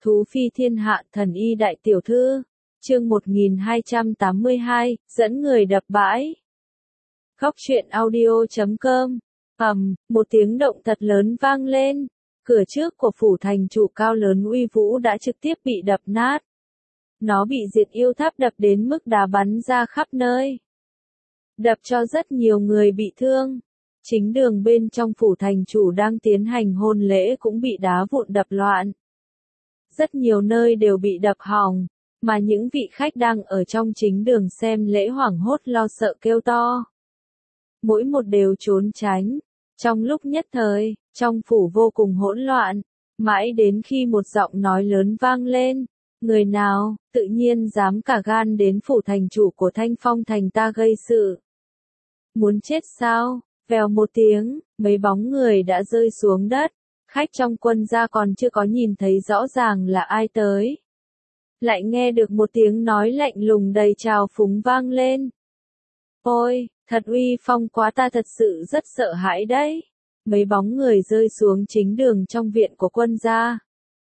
Thú phi thiên hạ thần y đại tiểu thư. Chương 1282, dẫn người đập bãi. Góc truyện audio.com. Một tiếng động thật lớn vang lên. Cửa trước của phủ thành chủ cao lớn uy vũ đã trực tiếp bị đập nát. Nó bị Diệt Yêu Tháp đập đến mức đá bắn ra khắp nơi. Đập cho rất nhiều người bị thương. Chính đường bên trong phủ thành chủ đang tiến hành hôn lễ cũng bị đá vụn đập loạn. Rất nhiều nơi đều bị đập hỏng, mà những vị khách đang ở trong chính đường xem lễ hoảng hốt lo sợ kêu to. Mỗi một đều trốn tránh. Trong lúc nhất thời, trong phủ vô cùng hỗn loạn, mãi đến khi một giọng nói lớn vang lên. Người nào, tự nhiên dám cả gan đến phủ thành chủ của Thanh Phong thành ta gây sự. Muốn chết sao? Vèo một tiếng, mấy bóng người đã rơi xuống đất. Khách trong quân gia còn chưa có nhìn thấy rõ ràng là ai tới. Lại nghe được một tiếng nói lạnh lùng đầy trào phúng vang lên. Ôi, thật uy phong quá, ta thật sự rất sợ hãi đấy. Mấy bóng người rơi xuống chính đường trong viện của quân gia.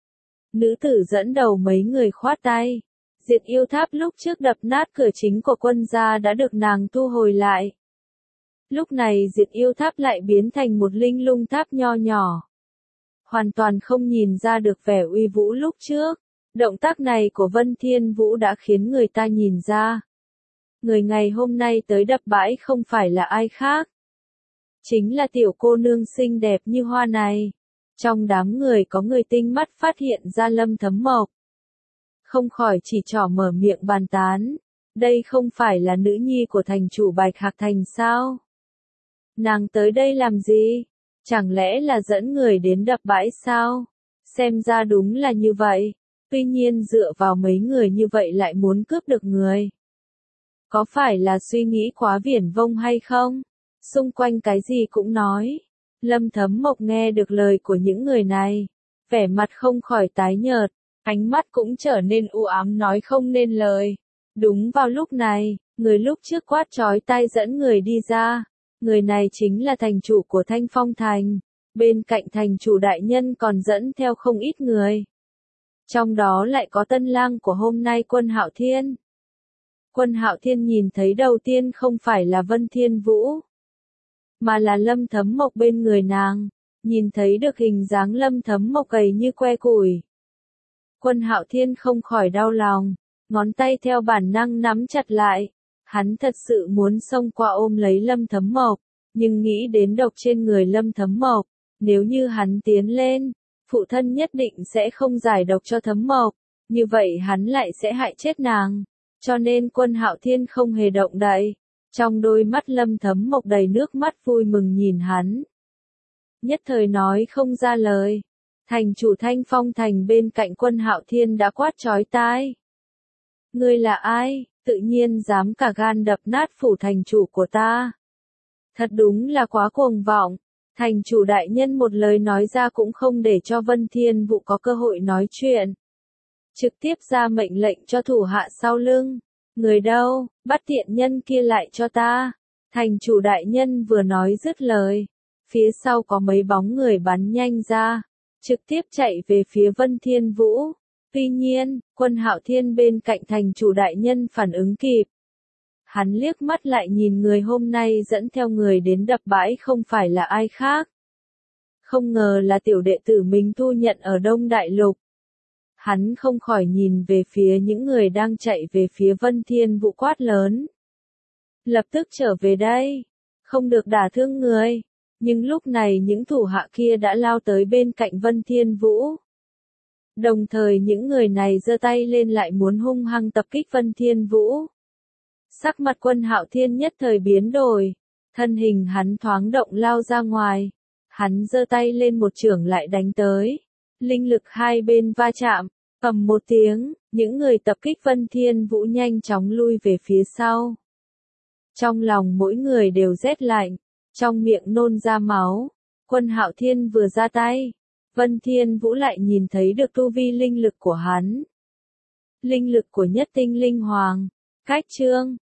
Nữ tử dẫn đầu mấy người khoát tay. Diệt Yêu Tháp lúc trước đập nát cửa chính của quân gia đã được nàng thu hồi lại. Lúc này Diệt Yêu Tháp lại biến thành một linh lung tháp nho nhỏ. Hoàn toàn không nhìn ra được vẻ uy vũ lúc trước. Động tác này của Vân Thiên Vũ đã khiến người ta nhìn ra. Người ngày hôm nay tới đập bãi không phải là ai khác. Chính là tiểu cô nương xinh đẹp như hoa này. Trong đám người có người tinh mắt phát hiện ra Lâm Thấm Mộc. Không khỏi chỉ trỏ mở miệng bàn tán. Đây không phải là nữ nhi của thành chủ Bạch Hạc Thành sao? Nàng tới đây làm gì? Chẳng lẽ là dẫn người đến đập bãi sao? Xem ra đúng là như vậy. Tuy nhiên dựa vào mấy người như vậy lại muốn cướp được người. Có phải là suy nghĩ quá viển vông hay không? Xung quanh cái gì cũng nói. Lâm Thấm Mộc nghe được lời của những người này. Vẻ mặt không khỏi tái nhợt. Ánh mắt cũng trở nên u ám nói không nên lời. Đúng vào lúc này, người lúc trước quát chói tai dẫn người đi ra. Người này chính là thành chủ của Thanh Phong Thành. Bên cạnh thành chủ đại nhân còn dẫn theo không ít người. Trong đó lại có tân lang của hôm nay Quân Hạo Thiên. Quân Hạo Thiên nhìn thấy đầu tiên không phải là Vân Thiên Vũ, mà là Lâm Thấm Mộc bên người nàng. Nhìn thấy được hình dáng Lâm Thấm Mộc gầy như que củi. Quân Hạo Thiên không khỏi đau lòng, ngón tay theo bản năng nắm chặt lại. Hắn thật sự muốn xông qua ôm lấy Lâm Thấm Mộc, nhưng nghĩ đến độc trên người Lâm Thấm Mộc, nếu như hắn tiến lên, phụ thân nhất định sẽ không giải độc cho Thấm Mộc, như vậy hắn lại sẽ hại chết nàng. Cho nên Quân Hạo Thiên không hề động đậy. Trong đôi mắt Lâm Thấm Mộc đầy nước mắt vui mừng nhìn hắn. Nhất thời nói không ra lời. Thành chủ Thanh Phong Thành bên cạnh Quân Hạo Thiên đã quát chói tai. Ngươi là ai, tự nhiên dám cả gan đập nát phủ thành chủ của ta. Thật đúng là quá cuồng vọng. Thành chủ đại nhân một lời nói ra cũng không để cho Vân Thiên Vũ có cơ hội nói chuyện. Trực tiếp ra mệnh lệnh cho thủ hạ sau lưng. Người đâu, bắt tiện nhân kia lại cho ta. Thành chủ đại nhân vừa nói dứt lời. Phía sau có mấy bóng người bắn nhanh ra. Trực tiếp chạy về phía Vân Thiên Vũ. Tuy nhiên, Quân Hạo Thiên bên cạnh thành chủ đại nhân phản ứng kịp. Hắn liếc mắt lại nhìn người hôm nay dẫn theo người đến đập bãi không phải là ai khác. Không ngờ là tiểu đệ tử mình thu nhận ở Đông Đại Lục. Hắn không khỏi nhìn về phía những người đang chạy về phía Vân Thiên Vũ quát lớn. Lập tức trở về đây. Không được đả thương người. Nhưng lúc này những thủ hạ kia đã lao tới bên cạnh Vân Thiên Vũ. Đồng thời những người này giơ tay lên lại muốn hung hăng tập kích Vân Thiên Vũ. Sắc mặt Quân Hạo Thiên nhất thời biến đổi. Thân hình hắn thoáng động lao ra ngoài. Hắn giơ tay lên một chưởng lại đánh tới. Linh lực hai bên va chạm. Ầm một tiếng, những người tập kích Vân Thiên Vũ nhanh chóng lui về phía sau. Trong lòng mỗi người đều rét lạnh. Trong miệng nôn ra máu. Quân Hạo Thiên vừa ra tay. Vân Thiên Vũ lại nhìn thấy được tu vi linh lực của hắn. Linh lực của nhất tinh linh hoàng. Cách chương